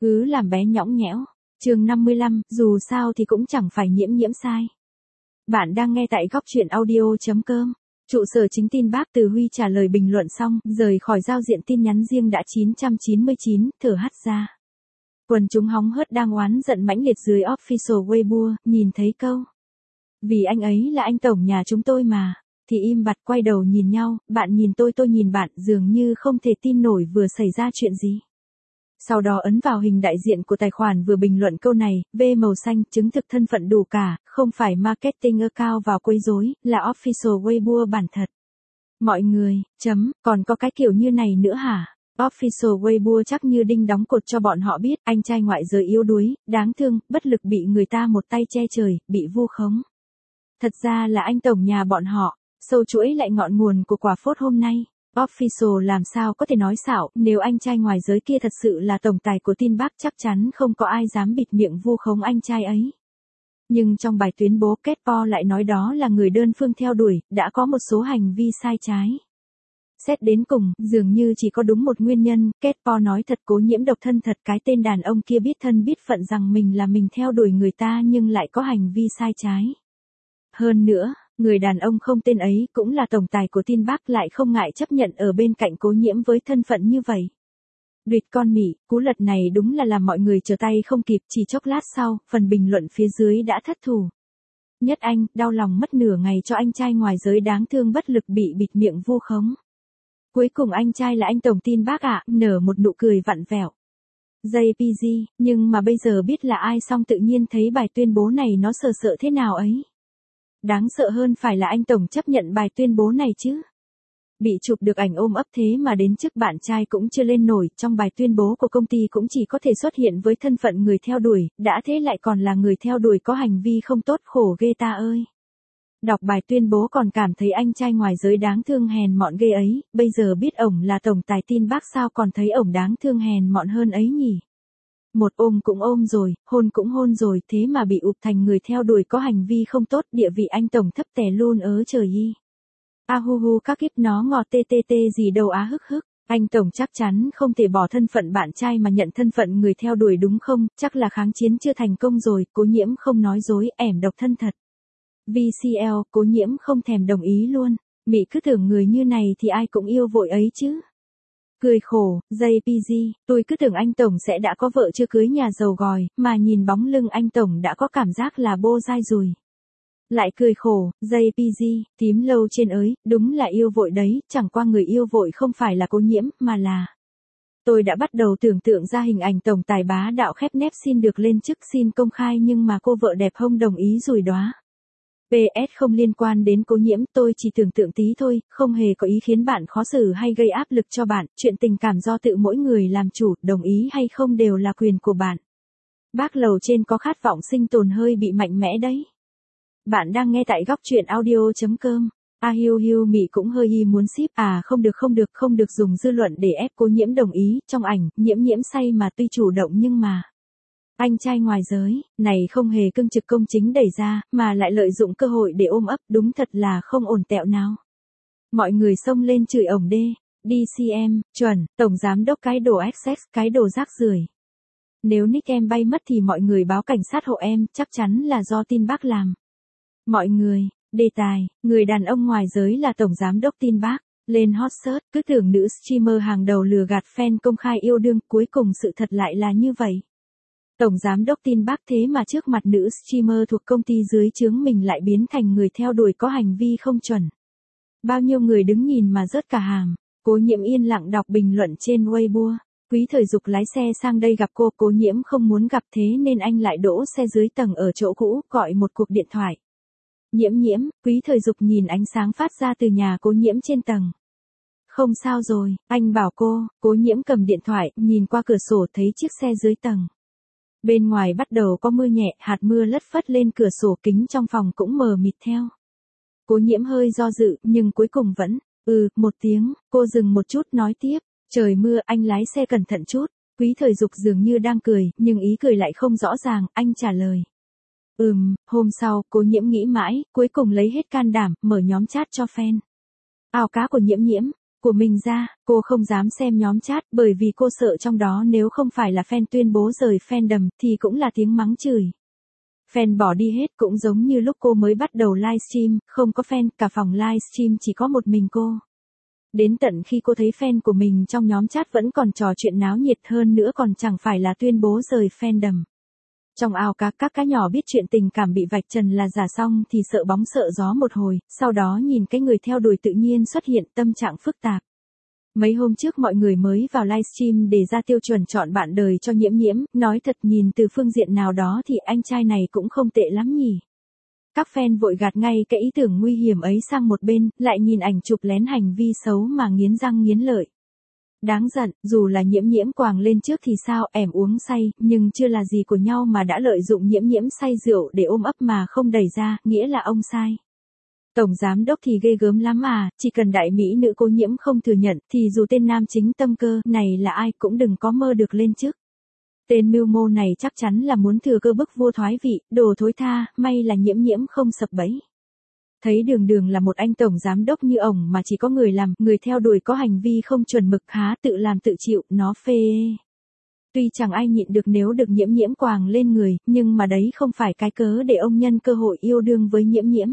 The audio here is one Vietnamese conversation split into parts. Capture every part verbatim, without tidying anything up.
Cứ làm bé nhõng nhẽo. Chương năm mươi lăm, dù sao thì cũng chẳng phải Nhiễm Nhiễm sai. Bạn đang nghe tại góc truyện audio chấm com. Trụ sở chính tin bác Từ Huy trả lời bình luận xong, rời khỏi giao diện tin nhắn riêng đã chín trăm chín mươi chín, thở hắt ra. Quần chúng hóng hớt đang oán giận mãnh liệt dưới official Weibo, nhìn thấy câu. Vì anh ấy là anh tổng nhà chúng tôi mà. Thì im bặt quay đầu nhìn nhau, bạn nhìn tôi tôi nhìn bạn, dường như không thể tin nổi vừa xảy ra chuyện gì. Sau đó ấn vào hình đại diện của tài khoản vừa bình luận câu này, V màu xanh, chứng thực thân phận đủ cả, không phải marketing account vào quấy rối, là official Weibo bản thật. Mọi người, chấm, còn có cái kiểu như này nữa hả? Official Weibo chắc như đinh đóng cột cho bọn họ biết, anh trai ngoại giới yếu đuối, đáng thương, bất lực bị người ta một tay che trời, bị vu khống. Thật ra là anh tổng nhà bọn họ, sâu chuỗi lại ngọn nguồn của quả phốt hôm nay. Official làm sao có thể nói xạo, nếu anh trai ngoài giới kia thật sự là tổng tài của tin bác chắc chắn không có ai dám bịt miệng vu khống anh trai ấy. Nhưng trong bài tuyên bố Kết Po lại nói đó là người đơn phương theo đuổi, đã có một số hành vi sai trái. Xét đến cùng, dường như chỉ có đúng một nguyên nhân, Kết Po nói thật Cố Nhiễm độc thân thật cái tên đàn ông kia biết thân biết phận rằng mình là mình theo đuổi người ta nhưng lại có hành vi sai trái. Hơn nữa, người đàn ông không tên ấy cũng là tổng tài của tin bác lại không ngại chấp nhận ở bên cạnh Cố Nhiễm với thân phận như vậy. Đuyệt con mỉ, cú lật này đúng là làm mọi người trở tay không kịp, chỉ chốc lát sau, phần bình luận phía dưới đã thất thủ. Nhất Anh, đau lòng mất nửa ngày cho anh trai ngoài giới đáng thương bất lực bị bịt miệng vu khống. Cuối cùng anh trai là anh tổng tin bác ạ, nở một nụ cười vặn vẹo. gi pê giê, nhưng mà bây giờ biết là ai xong tự nhiên thấy bài tuyên bố này nó sợ sợ thế nào ấy. Đáng sợ hơn phải là anh tổng chấp nhận bài tuyên bố này chứ. Bị chụp được ảnh ôm ấp thế mà đến trước bạn trai cũng chưa lên nổi, trong bài tuyên bố của công ty cũng chỉ có thể xuất hiện với thân phận người theo đuổi, đã thế lại còn là người theo đuổi có hành vi không tốt, khổ ghê ta ơi. Đọc bài tuyên bố còn cảm thấy anh trai ngoài giới đáng thương hèn mọn ghê ấy, bây giờ biết ổng là tổng tài tin bác sao còn thấy ổng đáng thương hèn mọn hơn ấy nhỉ. Một ôm cũng ôm rồi, hôn cũng hôn rồi, thế mà bị ụp thành người theo đuổi có hành vi không tốt, địa vị anh tổng thấp tè luôn ớ trời y. A hu hu các kiếp nó ngọt tê tê tê gì đâu á hức hức, anh tổng chắc chắn không thể bỏ thân phận bạn trai mà nhận thân phận người theo đuổi đúng không, chắc là kháng chiến chưa thành công rồi, Cố Nhiễm không nói dối, ẻm độc thân thật. vê xê lờ, Cố Nhiễm không thèm đồng ý luôn, Mị cứ tưởng người như này thì ai cũng yêu vội ấy chứ. Cười khổ, gi pê giê, tôi cứ tưởng anh tổng sẽ đã có vợ chưa cưới nhà giàu gòi, mà nhìn bóng lưng anh tổng đã có cảm giác là bô dai rồi. Lại cười khổ, gi pê giê, tím lâu trên ới, đúng là yêu vội đấy, chẳng qua người yêu vội không phải là Cố Nhiễm, mà là... Tôi đã bắt đầu tưởng tượng ra hình ảnh tổng tài bá đạo khép nép xin được lên chức xin công khai nhưng mà cô vợ đẹp không đồng ý rủi đóa. pê ét không liên quan đến Cố Nhiễm, tôi chỉ tưởng tượng tí thôi, không hề có ý khiến bạn khó xử hay gây áp lực cho bạn, chuyện tình cảm do tự mỗi người làm chủ, đồng ý hay không đều là quyền của bạn. Bác lầu trên có khát vọng sinh tồn hơi bị mạnh mẽ đấy. Bạn đang nghe tại góc truyện audio chấm com. A hiu hiu Mị cũng hơi y muốn ship, à không được không được không được dùng dư luận để ép Cố Nhiễm đồng ý, trong ảnh, Nhiễm Nhiễm say mà tuy chủ động nhưng mà... Anh trai ngoài giới, này không hề cưng trực công chính đẩy ra, mà lại lợi dụng cơ hội để ôm ấp, đúng thật là không ổn tẹo nào. Mọi người xông lên chửi ổng đê, đê xê em, chuẩn, tổng giám đốc cái đồ ích ét, cái đồ rác rưởi. Nếu nick em bay mất thì mọi người báo cảnh sát hộ em, chắc chắn là do tin bác làm. Mọi người, đề tài, người đàn ông ngoài giới là tổng giám đốc tin bác, lên hot search, cứ tưởng nữ streamer hàng đầu lừa gạt fan công khai yêu đương, cuối cùng sự thật lại là như vậy. Tổng giám đốc tin bác thế mà trước mặt nữ streamer thuộc công ty dưới trướng mình lại biến thành người theo đuổi có hành vi không chuẩn. Bao nhiêu người đứng nhìn mà rớt cả hàm. Cố Nhiễm yên lặng đọc bình luận trên Weibo. Quý thời dục lái xe sang đây gặp cô, Cố Nhiễm không muốn gặp thế nên anh lại đỗ xe dưới tầng ở chỗ cũ, gọi một cuộc điện thoại. Nhiễm Nhiễm, Quý thời dục nhìn ánh sáng phát ra từ nhà Cố Nhiễm trên tầng. Không sao rồi, anh bảo cô. Cố Nhiễm cầm điện thoại, nhìn qua cửa sổ thấy chiếc xe dưới tầng. Bên ngoài bắt đầu có mưa nhẹ, hạt mưa lất phất lên cửa sổ, kính trong phòng cũng mờ mịt theo. Cố Nhiễm hơi do dự, nhưng cuối cùng vẫn, ừ, một tiếng, cô dừng một chút nói tiếp, trời mưa, anh lái xe cẩn thận chút. Quý thời dục dường như đang cười, nhưng ý cười lại không rõ ràng, anh trả lời. Ừm, hôm sau, Cố Nhiễm nghĩ mãi, cuối cùng lấy hết can đảm, mở nhóm chat cho fan. Ao cá của Nhiễm Nhiễm. của mình ra, cô không dám xem nhóm chat bởi vì cô sợ trong đó nếu không phải là fan tuyên bố rời fandom thì cũng là tiếng mắng chửi. Fan bỏ đi hết cũng giống như lúc cô mới bắt đầu livestream, không có fan, cả phòng livestream chỉ có một mình cô. Đến tận khi cô thấy fan của mình trong nhóm chat vẫn còn trò chuyện náo nhiệt hơn nữa còn chẳng phải là tuyên bố rời fandom. Trong ao cá các cá nhỏ biết chuyện tình cảm bị vạch trần là giả xong thì sợ bóng sợ gió một hồi, sau đó nhìn cái người theo đuổi tự nhiên xuất hiện tâm trạng phức tạp. Mấy hôm trước mọi người mới vào livestream để ra tiêu chuẩn chọn bạn đời cho Nhiễm Nhiễm, nói thật nhìn từ phương diện nào đó thì anh trai này cũng không tệ lắm nhỉ. Các fan vội gạt ngay cái ý tưởng nguy hiểm ấy sang một bên, lại nhìn ảnh chụp lén hành vi xấu mà nghiến răng nghiến lợi. Đáng giận, dù là Nhiễm Nhiễm quàng lên trước thì sao, ẻm uống say, nhưng chưa là gì của nhau mà đã lợi dụng Nhiễm Nhiễm say rượu để ôm ấp mà không đẩy ra, nghĩa là ông sai. Tổng giám đốc thì ghê gớm lắm à, chỉ cần đại mỹ nữ Cố Nhiễm không thừa nhận thì dù tên nam chính tâm cơ này là ai cũng đừng có mơ được lên chức. Tên mưu mô này chắc chắn là muốn thừa cơ bức vua thoái vị, đồ thối tha, may là Nhiễm Nhiễm không sập bẫy. Thấy đường đường là một anh tổng giám đốc như ổng mà chỉ có người làm, người theo đuổi có hành vi không chuẩn mực há tự làm tự chịu, nó phê. Tuy chẳng ai nhịn được nếu được Nhiễm Nhiễm quàng lên người, nhưng mà đấy không phải cái cớ để ông nhân cơ hội yêu đương với Nhiễm Nhiễm.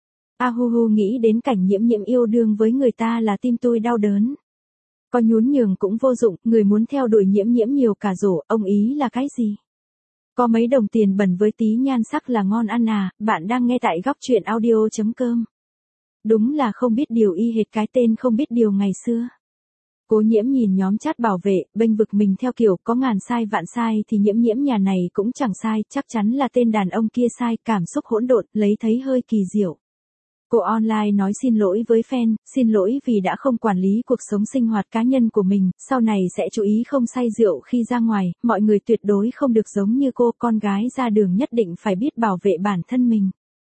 A hu hu nghĩ đến cảnh Nhiễm Nhiễm yêu đương với người ta là tim tôi đau đớn. Có nhún nhường cũng vô dụng, người muốn theo đuổi Nhiễm Nhiễm nhiều cả rổ, ông ý là cái gì? Có mấy đồng tiền bẩn với tí nhan sắc là ngon ăn à, bạn đang nghe tại góc truyện audio chấm com. Đúng là không biết điều y hệt cái tên không biết điều ngày xưa. Cố Nhiễm nhìn nhóm chat bảo vệ, bênh vực mình theo kiểu có ngàn sai vạn sai thì Nhiễm Nhiễm nhà này cũng chẳng sai, chắc chắn là tên đàn ông kia sai, cảm xúc hỗn độn, lấy thấy hơi kỳ diệu. Cô online nói xin lỗi với fan, xin lỗi vì đã không quản lý cuộc sống sinh hoạt cá nhân của mình, sau này sẽ chú ý không say rượu khi ra ngoài, mọi người tuyệt đối không được giống như cô, con gái ra đường nhất định phải biết bảo vệ bản thân mình.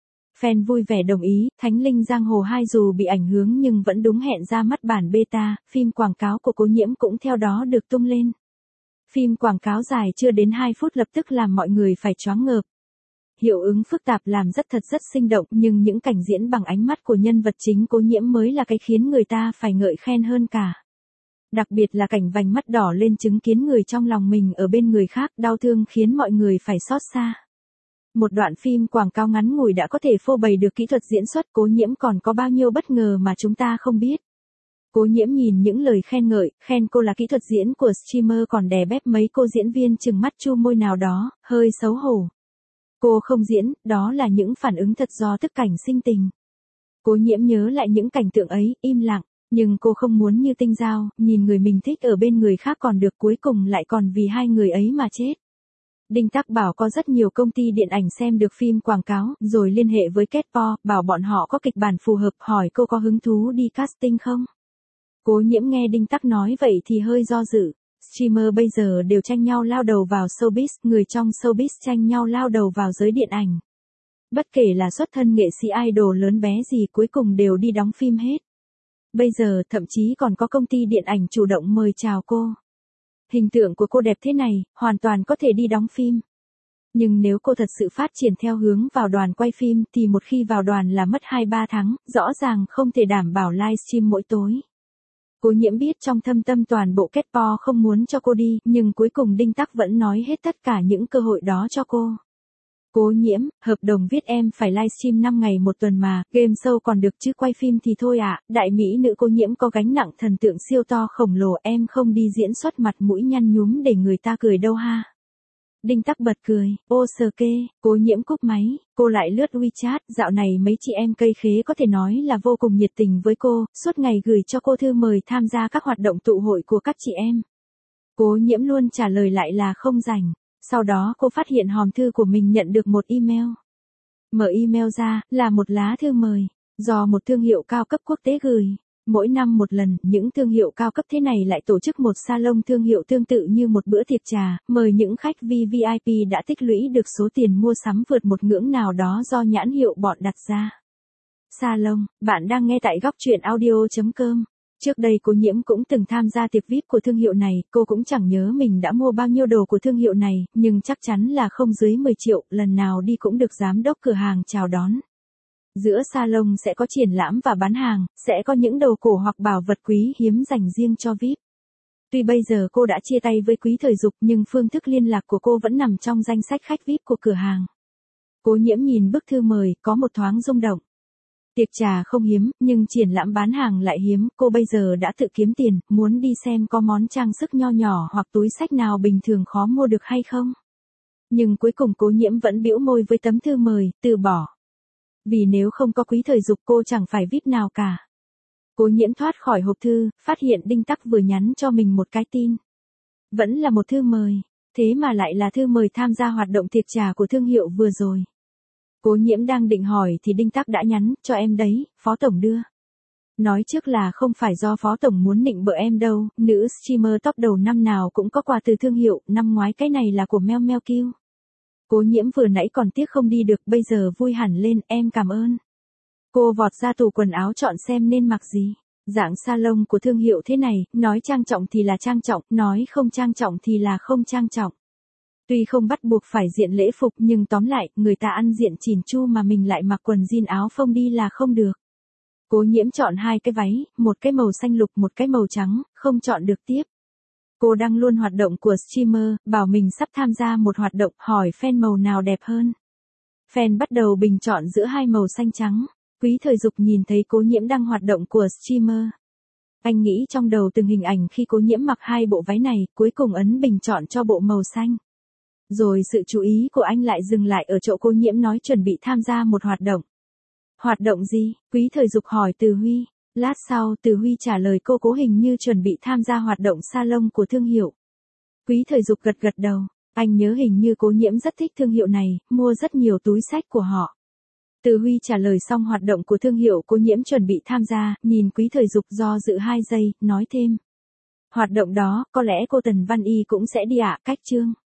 Fan vui vẻ đồng ý, Thánh Linh Giang Hồ hai dù bị ảnh hưởng nhưng vẫn đúng hẹn ra mắt bản beta, phim quảng cáo của Cố Nhiễm cũng theo đó được tung lên. Phim quảng cáo dài chưa đến hai phút lập tức làm mọi người phải choáng ngợp. Hiệu ứng phức tạp làm rất thật rất sinh động nhưng những cảnh diễn bằng ánh mắt của nhân vật chính Cố Nhiễm mới là cái khiến người ta phải ngợi khen hơn cả. Đặc biệt là cảnh vành mắt đỏ lên chứng kiến người trong lòng mình ở bên người khác đau thương khiến mọi người phải xót xa. Một đoạn phim quảng cáo ngắn ngủi đã có thể phô bày được kỹ thuật diễn xuất Cố Nhiễm còn có bao nhiêu bất ngờ mà chúng ta không biết. Cố Nhiễm nhìn những lời khen ngợi, khen cô là kỹ thuật diễn của streamer còn đè bép mấy cô diễn viên chừng mắt chu môi nào đó, hơi xấu hổ. Cô không diễn, đó là những phản ứng thật do tức cảnh sinh tình. Cố Nhiễm nhớ lại những cảnh tượng ấy, im lặng, nhưng cô không muốn như Tinh Giao, nhìn người mình thích ở bên người khác còn được cuối cùng lại còn vì hai người ấy mà chết. Đinh Tắc bảo có rất nhiều công ty điện ảnh xem được phim quảng cáo, rồi liên hệ với Ketpo, bảo bọn họ có kịch bản phù hợp, hỏi cô có hứng thú đi casting không? Cố Nhiễm nghe Đinh Tắc nói vậy thì hơi do dự. Streamer bây giờ đều tranh nhau lao đầu vào showbiz, người trong showbiz tranh nhau lao đầu vào giới điện ảnh. Bất kể là xuất thân nghệ sĩ idol lớn bé gì cuối cùng đều đi đóng phim hết. Bây giờ thậm chí còn có công ty điện ảnh chủ động mời chào cô. Hình tượng của cô đẹp thế này, hoàn toàn có thể đi đóng phim. Nhưng nếu cô thật sự phát triển theo hướng vào đoàn quay phim thì một khi vào đoàn là mất hai ba tháng, rõ ràng không thể đảm bảo livestream mỗi tối. Cố Nhiễm biết trong thâm tâm toàn bộ Ketpo không muốn cho cô đi, nhưng cuối cùng Đinh Tắc vẫn nói hết tất cả những cơ hội đó cho cô. Cố Nhiễm, hợp đồng viết em phải livestream năm ngày một tuần mà, game show còn được chứ quay phim thì thôi ạ, à. Đại mỹ nữ Cố Nhiễm có gánh nặng thần tượng siêu to khổng lồ, em không đi diễn xuất mặt mũi nhăn nhúm để người ta cười đâu ha. Đinh Tắc bật cười, ô sờ kê, Cố Nhiễm cúp máy, cô lại lướt WeChat, dạo này mấy chị em cây khế có thể nói là vô cùng nhiệt tình với cô, suốt ngày gửi cho cô thư mời tham gia các hoạt động tụ hội của các chị em. Cố Nhiễm luôn trả lời lại là không rảnh, sau đó cô phát hiện hòm thư của mình nhận được một email. Mở email ra, là một lá thư mời, do một thương hiệu cao cấp quốc tế gửi. Mỗi năm một lần, những thương hiệu cao cấp thế này lại tổ chức một salon thương hiệu tương tự như một bữa tiệc trà, mời những khách vi ai pi đã tích lũy được số tiền mua sắm vượt một ngưỡng nào đó do nhãn hiệu bọn đặt ra. Salon, bạn đang nghe tại góc truyện audio chấm com. Trước đây Cố Nhiễm cũng từng tham gia tiệc vi ai pi của thương hiệu này, cô cũng chẳng nhớ mình đã mua bao nhiêu đồ của thương hiệu này, nhưng chắc chắn là không dưới mười triệu, lần nào đi cũng được giám đốc cửa hàng chào đón. Giữa salon sẽ có triển lãm và bán hàng, sẽ có những đồ cổ hoặc bảo vật quý hiếm dành riêng cho vi ai pi. Tuy bây giờ cô đã chia tay với Quý Thời Dục nhưng phương thức liên lạc của cô vẫn nằm trong danh sách khách vi ai pi của cửa hàng. Cố Nhiễm nhìn bức thư mời, có một thoáng rung động. Tiệc trà không hiếm, nhưng triển lãm bán hàng lại hiếm, cô bây giờ đã tự kiếm tiền, muốn đi xem có món trang sức nho nhỏ hoặc túi xách nào bình thường khó mua được hay không. Nhưng cuối cùng Cố Nhiễm vẫn bĩu môi với tấm thư mời, từ bỏ. Vì nếu không có Quý Thời Dục cô chẳng phải vi ai pi nào cả. Cố Nhiễm thoát khỏi hộp thư, phát hiện Đinh Tắc vừa nhắn cho mình một cái tin. Vẫn là một thư mời, thế mà lại là thư mời tham gia hoạt động tiệc trà của thương hiệu vừa rồi. Cố Nhiễm đang định hỏi thì Đinh Tắc đã nhắn, cho em đấy, Phó Tổng đưa. Nói trước là không phải do Phó Tổng muốn nịnh bợ em đâu, nữ streamer top đầu năm nào cũng có quà từ thương hiệu, năm ngoái cái này là của Meo Meo Q. Cố Nhiễm vừa nãy còn tiếc không đi được, bây giờ vui hẳn lên, em cảm ơn. Cô vọt ra tủ quần áo chọn xem nên mặc gì. Dạng salon của thương hiệu thế này, nói trang trọng thì là trang trọng, nói không trang trọng thì là không trang trọng. Tuy không bắt buộc phải diện lễ phục nhưng tóm lại, người ta ăn diện chỉn chu mà mình lại mặc quần jean áo phông đi là không được. Cố Nhiễm chọn hai cái váy, một cái màu xanh lục một cái màu trắng, không chọn được tiếp. Cô đăng luôn hoạt động của streamer, bảo mình sắp tham gia một hoạt động, hỏi fan màu nào đẹp hơn. Fan bắt đầu bình chọn giữa hai màu xanh trắng. Quý Thời Dục nhìn thấy Cố Nhiễm đăng hoạt động của streamer. Anh nghĩ trong đầu từng hình ảnh khi Cố Nhiễm mặc hai bộ váy này, cuối cùng ấn bình chọn cho bộ màu xanh. Rồi sự chú ý của anh lại dừng lại ở chỗ Cố Nhiễm nói chuẩn bị tham gia một hoạt động. Hoạt động gì? Quý Thời Dục hỏi Từ Huy. Lát sau Từ Huy trả lời cô Cố hình như chuẩn bị tham gia hoạt động salon của thương hiệu. Quý Thời Dục gật gật đầu. Anh nhớ hình như Cố Nhiễm rất thích thương hiệu này, mua rất nhiều túi xách của họ. Từ Huy trả lời xong hoạt động của thương hiệu Cố Nhiễm chuẩn bị tham gia, nhìn Quý Thời Dục do dự hai giây, nói thêm. Hoạt động đó, có lẽ cô Tần Văn Y cũng sẽ đi ạ, cách chương.